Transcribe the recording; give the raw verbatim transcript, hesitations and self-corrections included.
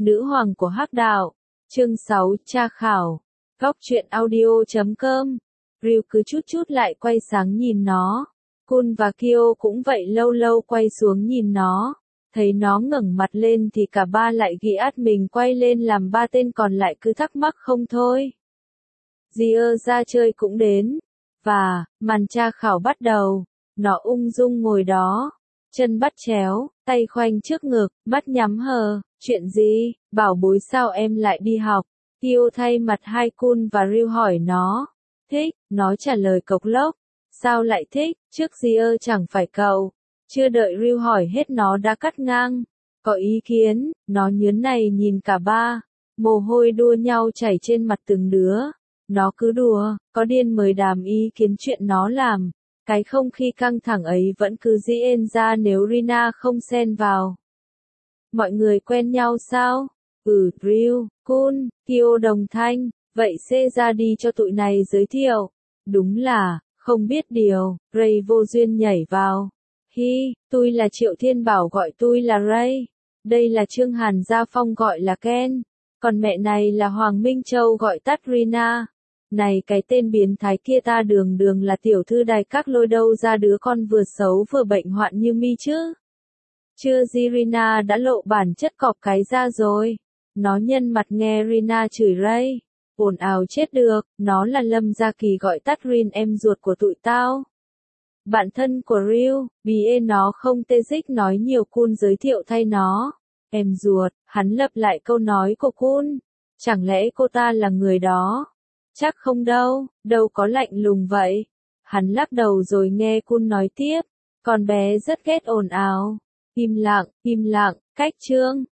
nữ hoàng của hắc đạo. Chương sáu, tra khảo. Góc truyện audio chấm com. Ryu cứ chút chút lại quay sáng nhìn nó. Kun và Kyo cũng vậy, lâu lâu quay xuống nhìn nó. Thấy nó ngẩng mặt lên thì cả ba lại ghi át mình quay lên, làm ba tên còn lại cứ thắc mắc không thôi. Gia ra chơi cũng đến. Và, màn tra khảo bắt đầu. Nó ung dung ngồi đó. Chân bắt chéo, tay khoanh trước ngực, mắt nhắm hờ. Chuyện gì, bảo bối sao em lại đi học? Kyo thay mặt hai Kun và Ryu hỏi nó. Thích, nó trả lời cộc lốc. Sao lại thích, trước Gia chẳng phải cậu. Chưa đợi Ryu hỏi hết nó đã cắt ngang. Có ý kiến, nó nhớn này nhìn cả ba. Mồ hôi đua nhau chảy trên mặt từng đứa. Nó cứ đùa, có điên mới đàm ý kiến chuyện nó làm. Cái không khí căng thẳng ấy vẫn cứ diễn ra nếu Rina không xen vào. Mọi người quen nhau sao? Ừ, Ryu, Kun, Kyo đồng thanh. Vậy xê ra đi cho tụi này giới thiệu. Đúng là, không biết điều, Ray vô duyên nhảy vào. Hi, tôi là Triệu Thiên Bảo, gọi tôi là Ray. Đây là Trương Hàn Gia Phong, gọi là Ken. Còn mẹ này là Hoàng Minh Châu, gọi tắt Rina. Này, cái tên biến thái kia ta đường đường là tiểu thư đài các lôi đâu ra đứa con vừa xấu vừa bệnh hoạn như mi chứ. Chưa gì Rina đã lộ bản chất cọp cái ra rồi. Nó nhân mặt nghe Rina chửi Ray. Ồn ào chết được, nó là Lâm Gia Kỳ, gọi tắt Rin, em ruột của tụi tao. Bạn thân của Ryu, vì ê nó không tê dích nói nhiều. Kun giới thiệu thay nó. Em ruột, hắn lặp lại câu nói của Kun. Chẳng lẽ cô ta là người đó? Chắc không đâu, đâu có lạnh lùng vậy. Hắn lắc đầu rồi nghe Kun nói tiếp. Con bé rất ghét ồn ào. Im lặng, im lặng, cách Trương,